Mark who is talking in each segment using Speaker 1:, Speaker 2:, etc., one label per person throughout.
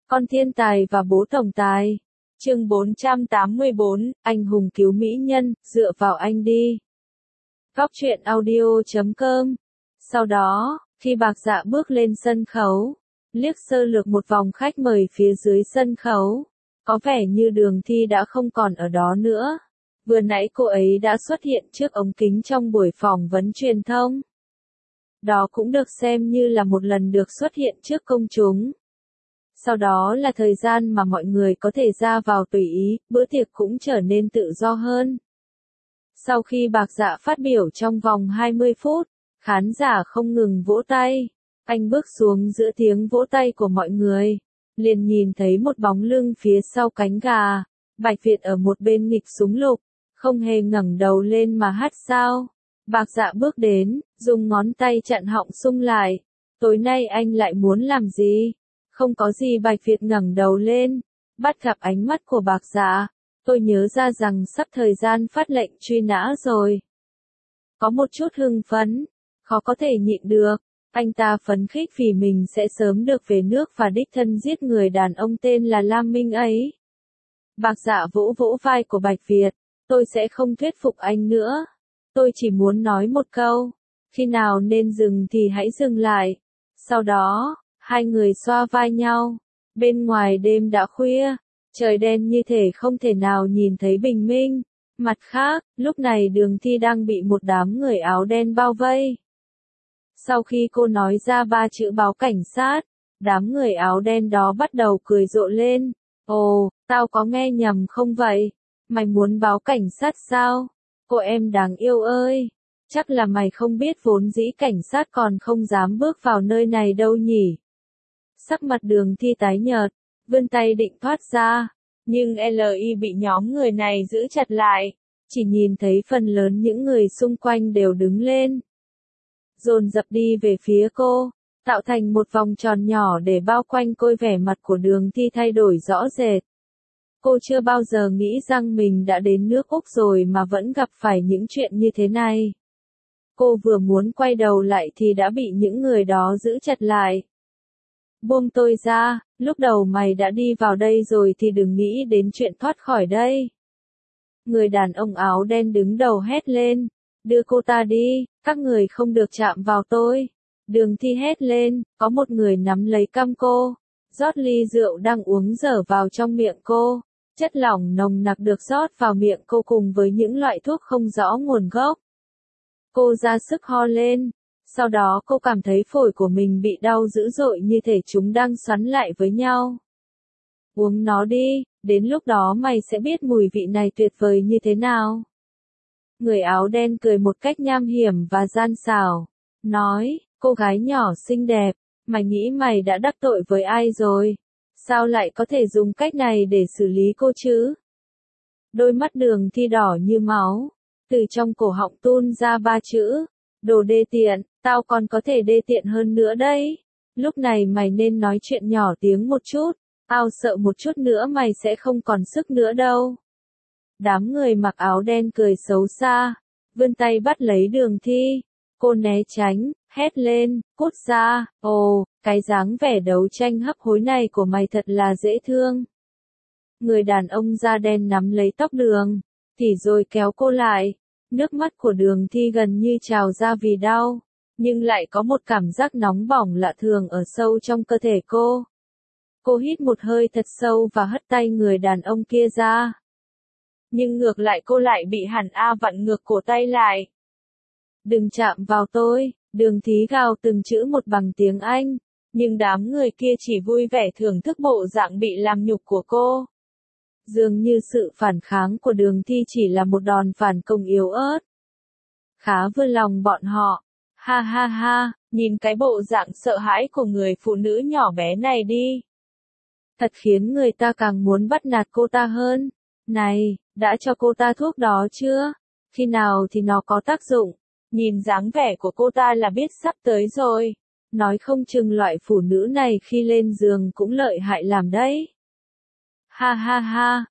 Speaker 1: Con thiên tài và bố tổng tài. Chương 484, anh hùng cứu mỹ nhân, dựa vào anh đi. Góc truyện audio.com. Sau đó, khi Bạc Dạ bước lên sân khấu, liếc sơ lược một vòng khách mời phía dưới sân khấu, có vẻ như Đường Thi đã không còn ở đó nữa. Vừa nãy cô ấy đã xuất hiện trước ống kính trong buổi phỏng vấn truyền thông. Đó cũng được xem như là một lần được xuất hiện trước công chúng. Sau đó là thời gian mà mọi người có thể ra vào tùy ý, bữa tiệc cũng trở nên tự do hơn. Sau khi Bạc Dạ phát biểu trong vòng 20 phút, khán giả không ngừng vỗ tay. Anh bước xuống giữa tiếng vỗ tay của mọi người, liền nhìn thấy một bóng lưng phía sau cánh gà. Bạch Việt ở một bên nghịch súng lục, không hề ngẩng đầu lên mà hát sao. Bạc Dạ bước đến, dùng ngón tay chặn họng sung lại. Tối nay anh lại muốn làm gì? Không có gì. Bạch Việt ngẩng đầu lên, bắt gặp ánh mắt của Bạc Dạ. Tôi nhớ ra rằng sắp thời gian phát lệnh truy nã rồi. Có một chút hưng phấn, khó có thể nhịn được. Anh ta phấn khích vì mình sẽ sớm được về nước và đích thân giết người đàn ông tên là Lam Minh ấy. Bạc Dạ vỗ vỗ vai của Bạch Việt. Tôi sẽ không thuyết phục anh nữa. Tôi chỉ muốn nói một câu. Khi nào nên dừng thì hãy dừng lại. Sau đó, hai người xoa vai nhau. Bên ngoài đêm đã khuya, trời đen như thể không thể nào nhìn thấy bình minh. Mặt khác, lúc này Đường Thi đang bị một đám người áo đen bao vây. Sau khi cô nói ra 3 chữ báo cảnh sát, đám người áo đen đó bắt đầu cười rộ lên. Ồ, tao có nghe nhầm không vậy? Mày muốn báo cảnh sát sao? Cô em đáng yêu ơi! Chắc là mày không biết vốn dĩ cảnh sát còn không dám bước vào nơi này đâu nhỉ? Sắc mặt Đường Thi tái nhợt, vươn tay định thoát ra, nhưng LI bị nhóm người này giữ chặt lại. Chỉ nhìn thấy phần lớn những người xung quanh đều đứng lên, dồn dập đi về phía cô, tạo thành một vòng tròn nhỏ để bao quanh cô. Vẻ mặt của Đường Thi thay đổi rõ rệt. Cô chưa bao giờ nghĩ rằng mình đã đến nước Úc rồi mà vẫn gặp phải những chuyện như thế này. Cô vừa muốn quay đầu lại thì đã bị những người đó giữ chặt lại. Buông tôi ra, lúc đầu mày đã đi vào đây rồi thì đừng nghĩ đến chuyện thoát khỏi đây. Người đàn ông áo đen đứng đầu hét lên. Đưa cô ta đi, các người không được chạm vào tôi. Đường Thi hét lên, có một người nắm lấy cằm cô, rót ly rượu đang uống dở vào trong miệng cô. Chất lỏng nồng nặc được rót vào miệng cô cùng với những loại thuốc không rõ nguồn gốc. Cô ra sức ho lên, sau đó cô cảm thấy phổi của mình bị đau dữ dội như thể chúng đang xoắn lại với nhau. Uống nó đi, đến lúc đó mày sẽ biết mùi vị này tuyệt vời như thế nào. Người áo đen cười một cách nham hiểm và gian xảo, nói, cô gái nhỏ xinh đẹp, mày nghĩ mày đã đắc tội với ai rồi? Sao lại có thể dùng cách này để xử lý cô chứ? Đôi mắt Đường Thi đỏ như máu, từ trong cổ họng tuôn ra 3 chữ, đồ đê tiện, tao còn có thể đê tiện hơn nữa đấy. Lúc này mày nên nói chuyện nhỏ tiếng một chút, tao sợ một chút nữa mày sẽ không còn sức nữa đâu. Đám người mặc áo đen cười xấu xa, vươn tay bắt lấy Đường Thi. Cô né tránh, hét lên, cút ra. Ồ, cái dáng vẻ đấu tranh hấp hối này của mày thật là dễ thương. Người đàn ông da đen nắm lấy tóc Đường Thi rồi kéo cô lại. Nước mắt của Đường Thi gần như trào ra vì đau, nhưng lại có một cảm giác nóng bỏng lạ thường ở sâu trong cơ thể cô. Cô hít một hơi thật sâu và hất tay người đàn ông kia ra. Nhưng ngược lại cô lại bị Hàn A vặn ngược cổ tay lại. Đừng chạm vào tôi, Đường Thi gào từng chữ một bằng tiếng Anh, nhưng đám người kia chỉ vui vẻ thưởng thức bộ dạng bị làm nhục của cô. Dường như sự phản kháng của Đường Thi chỉ là một đòn phản công yếu ớt. Khá vừa lòng bọn họ. Ha ha ha, nhìn cái bộ dạng sợ hãi của người phụ nữ nhỏ bé này đi. Thật khiến người ta càng muốn bắt nạt cô ta hơn. Này, đã cho cô ta thuốc đó chưa? Khi nào thì nó có tác dụng? Nhìn dáng vẻ của cô ta là biết sắp tới rồi. Nói không chừng loại phụ nữ này khi lên giường cũng lợi hại làm đấy. Ha ha ha,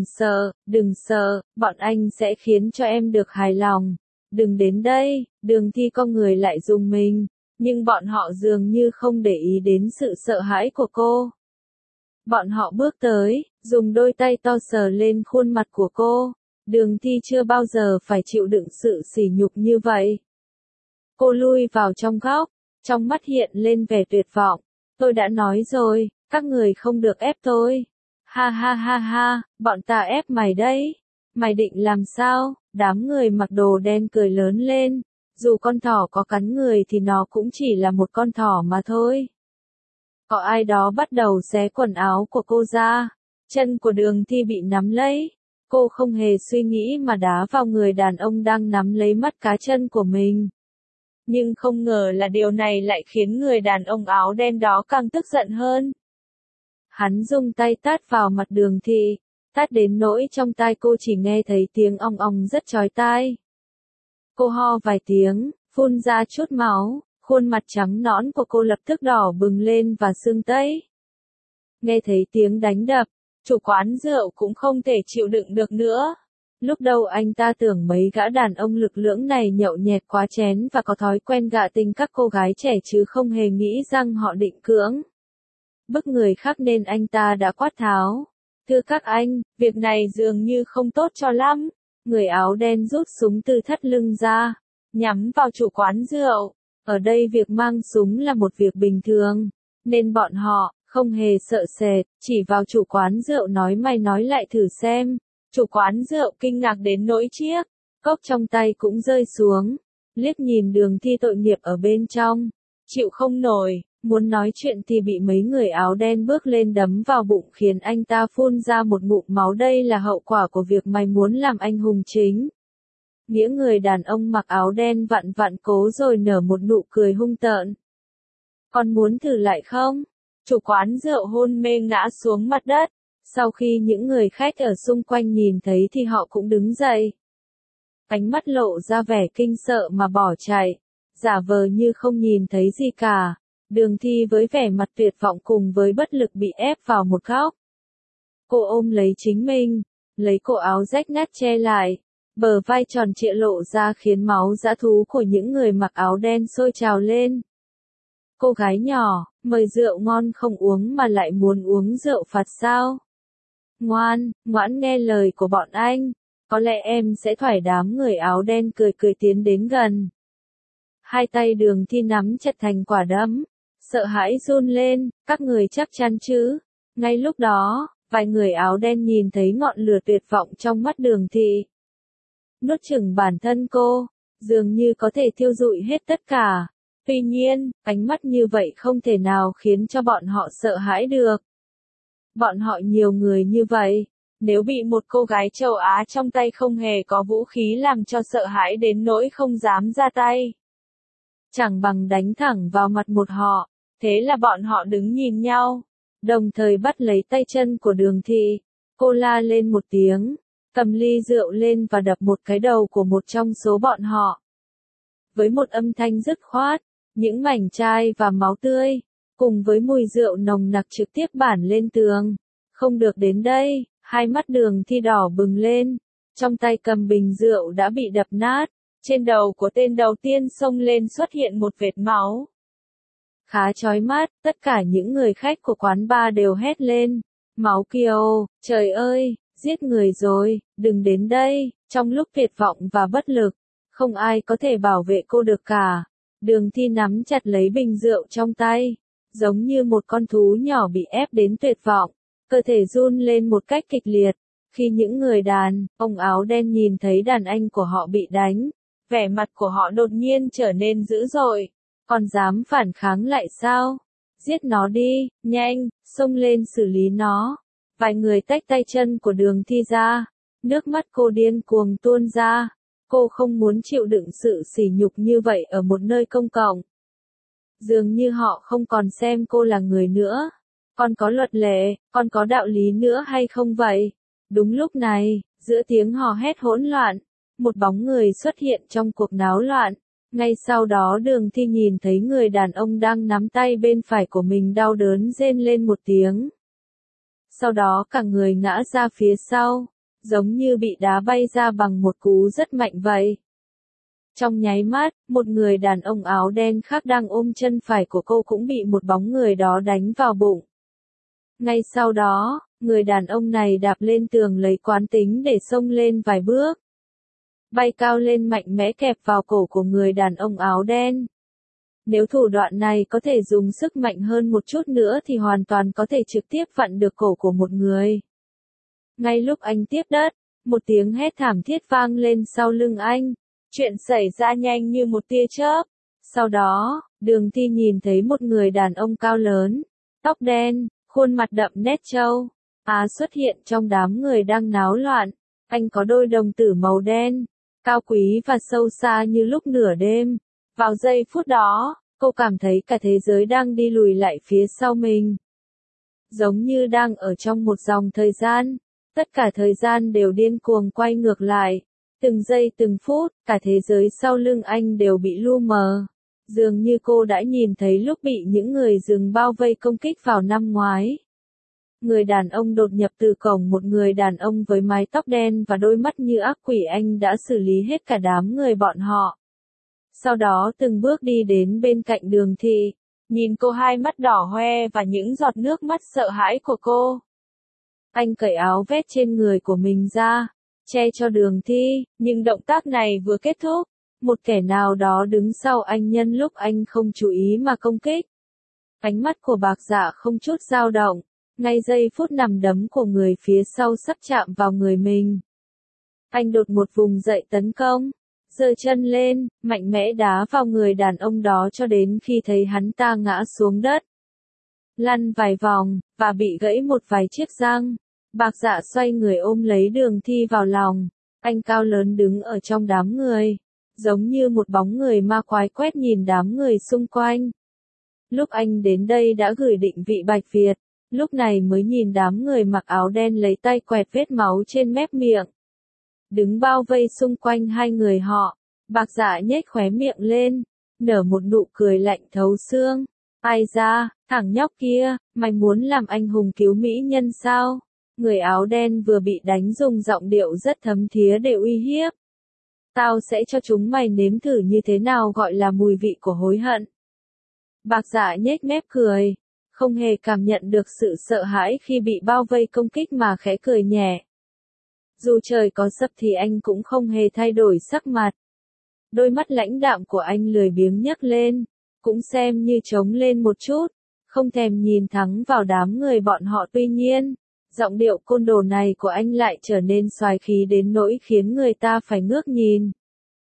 Speaker 1: đừng sợ, bọn anh sẽ khiến cho em được hài lòng. Đừng đến đây. Đường Thi con người lại dùng mình, nhưng bọn họ dường như không để ý đến sự sợ hãi của cô. Bọn họ bước tới, dùng đôi tay to sờ lên khuôn mặt của cô. Đường Thi chưa bao giờ phải chịu đựng sự sỉ nhục như vậy. Cô lui vào trong góc, trong mắt hiện lên vẻ tuyệt vọng. Tôi đã nói rồi, các người không được ép tôi. Ha ha ha ha, bọn ta ép mày đấy. Mày định làm sao? Đám người mặc đồ đen cười lớn lên. Dù con thỏ có cắn người thì nó cũng chỉ là một con thỏ mà thôi. Có ai đó bắt đầu xé quần áo của cô ra. Chân của Đường Thi bị nắm lấy. Cô không hề suy nghĩ mà đá vào người đàn ông đang nắm lấy mắt cá chân của mình. Nhưng không ngờ là điều này lại khiến người đàn ông áo đen đó càng tức giận hơn. Hắn dùng tay tát vào mặt Đường Thi, tát đến nỗi trong tai cô chỉ nghe thấy tiếng ong ong rất chói tai. Cô ho vài tiếng, phun ra chút máu, khuôn mặt trắng nõn của cô lập tức đỏ bừng lên và sưng tấy. Nghe thấy tiếng đánh đập, chủ quán rượu cũng không thể chịu đựng được nữa. Lúc đầu anh ta tưởng mấy gã đàn ông lực lưỡng này nhậu nhẹt quá chén và có thói quen gạ tình các cô gái trẻ chứ không hề nghĩ rằng họ định cưỡng bức người khác nên anh ta đã quát tháo. Thưa các anh, việc này dường như không tốt cho lắm. Người áo đen rút súng từ thắt lưng ra, nhắm vào chủ quán rượu. Ở đây việc mang súng là một việc bình thường, nên bọn họ không hề sợ sệt, chỉ vào chủ quán rượu nói mày nói lại thử xem. Chủ quán rượu kinh ngạc đến nỗi chiếc cốc trong tay cũng rơi xuống, liếc nhìn Đường Thi tội nghiệp ở bên trong, chịu không nổi, muốn nói chuyện thì bị mấy người áo đen bước lên đấm vào bụng khiến anh ta phun ra một ngụm máu. Đây là hậu quả của việc mày muốn làm anh hùng chính. Nghĩa người đàn ông mặc áo đen vặn vặn cố rồi nở một nụ cười hung tợn. Còn muốn thử lại không? Chủ quán rượu hôn mê ngã xuống mặt đất. Sau khi những người khách ở xung quanh nhìn thấy thì họ cũng đứng dậy. Ánh mắt lộ ra vẻ kinh sợ mà bỏ chạy, giả vờ như không nhìn thấy gì cả. Đường Thi với vẻ mặt tuyệt vọng cùng với bất lực bị ép vào một góc. Cô ôm lấy chính mình, lấy cổ áo rách nát che lại, bờ vai tròn trịa lộ ra khiến máu dã thú của những người mặc áo đen sôi trào lên. Cô gái nhỏ, mời rượu ngon không uống mà lại muốn uống rượu phạt sao? Ngoan, ngoãn nghe lời của bọn anh, có lẽ em sẽ thoải. Đám người áo đen cười cười tiến đến gần. Hai tay Đường Thi nắm chặt thành quả đấm, sợ hãi run lên, các người chắc chắn chứ? Ngay lúc đó, vài người áo đen nhìn thấy ngọn lửa tuyệt vọng trong mắt Đường Thi. Nuốt chửng bản thân cô, dường như có thể thiêu rụi hết tất cả. Tuy nhiên, ánh mắt như vậy không thể nào khiến cho bọn họ sợ hãi được. Bọn họ nhiều người như vậy, nếu bị một cô gái châu Á trong tay không hề có vũ khí làm cho sợ hãi đến nỗi không dám ra tay, chẳng bằng đánh thẳng vào mặt một họ. Thế là bọn họ đứng nhìn nhau, đồng thời bắt lấy tay chân của Đường Thi. Cô la lên một tiếng, cầm ly rượu lên và đập một cái đầu của một trong số bọn họ. Với một âm thanh dứt khoát, những mảnh chai và máu tươi, cùng với mùi rượu nồng nặc trực tiếp bản lên tường. Không được đến đây, hai mắt Đường Thi đỏ bừng lên, trong tay cầm bình rượu đã bị đập nát, trên đầu của tên đầu tiên xông lên xuất hiện một vệt máu. Khá chói mắt, tất cả những người khách của quán bar đều hét lên. Máu kia ô, trời ơi, giết người rồi, đừng đến đây. Trong lúc tuyệt vọng và bất lực, không ai có thể bảo vệ cô được cả. Đường Thi nắm chặt lấy bình rượu trong tay, giống như một con thú nhỏ bị ép đến tuyệt vọng, cơ thể run lên một cách kịch liệt. Khi những người đàn ông áo đen nhìn thấy đàn anh của họ bị đánh, vẻ mặt của họ đột nhiên trở nên dữ dội. Còn dám phản kháng lại sao? Giết nó đi, nhanh, xông lên xử lý nó. Vài người tách tay chân của Đường Thi ra, nước mắt cô điên cuồng tuôn ra. Cô không muốn chịu đựng sự sỉ nhục như vậy ở một nơi công cộng. Dường như họ không còn xem cô là người nữa. Còn có luật lệ, còn có đạo lý nữa hay không vậy? Đúng lúc này, giữa tiếng hò hét hỗn loạn, một bóng người xuất hiện trong cuộc náo loạn. Ngay sau đó Đường Thi nhìn thấy người đàn ông đang nắm tay bên phải của mình đau đớn rên lên một tiếng. Sau đó cả người ngã ra phía sau, giống như bị đá bay ra bằng một cú rất mạnh vậy. Trong nháy mắt, một người đàn ông áo đen khác đang ôm chân phải của cô cũng bị một bóng người đó đánh vào bụng. Ngay sau đó, người đàn ông này đạp lên tường lấy quán tính để xông lên vài bước. Bay cao lên mạnh mẽ kẹp vào cổ của người đàn ông áo đen. Nếu thủ đoạn này có thể dùng sức mạnh hơn một chút nữa thì hoàn toàn có thể trực tiếp vặn được cổ của một người. Ngay lúc anh tiếp đất, một tiếng hét thảm thiết vang lên sau lưng anh. Chuyện xảy ra nhanh như một tia chớp. Sau đó, Đường Thi nhìn thấy một người đàn ông cao lớn, tóc đen, khuôn mặt đậm nét trâu. Xuất hiện trong đám người đang náo loạn. Anh có đôi đồng tử màu đen, cao quý và sâu xa như lúc nửa đêm. Vào giây phút đó, cô cảm thấy cả thế giới đang đi lùi lại phía sau mình. Giống như đang ở trong một dòng thời gian. Tất cả thời gian đều điên cuồng quay ngược lại. Từng giây từng phút, cả thế giới sau lưng anh đều bị lu mờ. Dường như cô đã nhìn thấy lúc bị những người rừng bao vây công kích vào năm ngoái. Người đàn ông đột nhập từ cổng, một người đàn ông với mái tóc đen và đôi mắt như ác quỷ, anh đã xử lý hết cả đám người bọn họ. Sau đó từng bước đi đến bên cạnh Đường Thi, nhìn cô hai mắt đỏ hoe và những giọt nước mắt sợ hãi của cô. Anh cởi áo vest trên người của mình ra, che cho Đường Thi, nhưng động tác này vừa kết thúc, một kẻ nào đó đứng sau anh nhân lúc anh không chú ý mà công kích. Ánh mắt của Bạc Dạ không chút dao động, ngay giây phút nằm đấm của người phía sau sắp chạm vào người mình. Anh đột một vùng dậy tấn công, giơ chân lên, mạnh mẽ đá vào người đàn ông đó cho đến khi thấy hắn ta ngã xuống đất. Lăn vài vòng, và bị gãy một vài chiếc răng. Bạc Dạ xoay người ôm lấy Đường Thi vào lòng. Anh cao lớn đứng ở trong đám người, giống như một bóng người ma quái quét nhìn đám người xung quanh. Lúc anh đến đây đã gửi định vị Bạch Việt, lúc này mới nhìn đám người mặc áo đen lấy tay quẹt vết máu trên mép miệng. Đứng bao vây xung quanh hai người họ, Bạc Dạ nhếch khóe miệng lên, nở một nụ cười lạnh thấu xương. Ai ra, thằng nhóc kia, mày muốn làm anh hùng cứu mỹ nhân sao? Người áo đen vừa bị đánh dùng giọng điệu rất thấm thía để uy hiếp. Tao sẽ cho chúng mày nếm thử như thế nào gọi là mùi vị của hối hận. Bạc Dạ nhếch mép cười, không hề cảm nhận được sự sợ hãi khi bị bao vây công kích mà khẽ cười nhẹ. Dù trời có sập thì anh cũng không hề thay đổi sắc mặt. Đôi mắt lãnh đạm của anh lười biếng nhấc lên, cũng xem như trống lên một chút, không thèm nhìn thẳng vào đám người bọn họ. Tuy nhiên, giọng điệu côn đồ này của anh lại trở nên xoái khí đến nỗi khiến người ta phải ngước nhìn.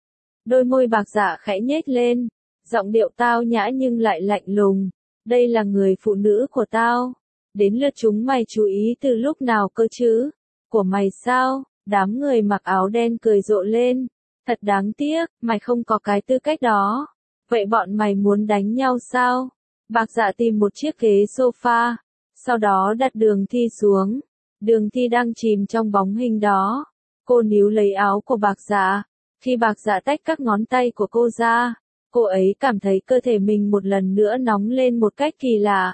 Speaker 1: Đôi môi Bạc Dạ khẽ nhếch lên, giọng điệu tao nhã nhưng lại lạnh lùng. Đây là người phụ nữ của tao. Đến lượt chúng mày chú ý từ lúc nào cơ chứ? Của mày sao? Đám người mặc áo đen cười rộ lên. Thật đáng tiếc, mày không có cái tư cách đó. Vậy bọn mày muốn đánh nhau sao? Bạc Dạ tìm một chiếc ghế sofa, sau đó đặt Đường Thi xuống. Đường Thi đang chìm trong bóng hình đó. Cô níu lấy áo của Bạc Dạ. Khi Bạc Dạ tách các ngón tay của cô ra, cô ấy cảm thấy cơ thể mình một lần nữa nóng lên một cách kỳ lạ.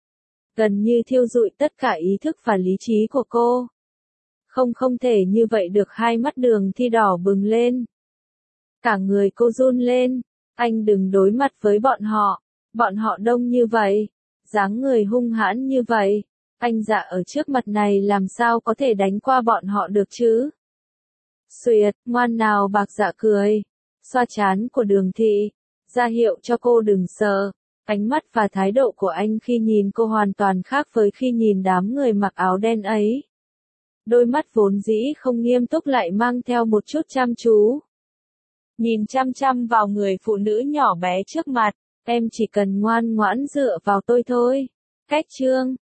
Speaker 1: Gần như thiêu rụi tất cả ý thức và lý trí của cô. Không thể như vậy được. Hai mắt Đường Thi đỏ bừng lên. Cả người cô run lên. Anh đừng đối mặt với bọn họ. Bọn họ đông như vậy. Dáng người hung hãn như vậy. Anh Dạ ở trước mặt này làm sao có thể đánh qua bọn họ được chứ? Xuyệt, ngoan nào. Bạc Dạ cười, xoa trán của Đường Thi, ra hiệu cho cô đừng sợ. Ánh mắt và thái độ của anh khi nhìn cô hoàn toàn khác với khi nhìn đám người mặc áo đen ấy. Đôi mắt vốn dĩ không nghiêm túc lại mang theo một chút chăm chú. Nhìn chăm chăm vào người phụ nữ nhỏ bé trước mặt, em chỉ cần ngoan ngoãn dựa vào tôi thôi. Cách chương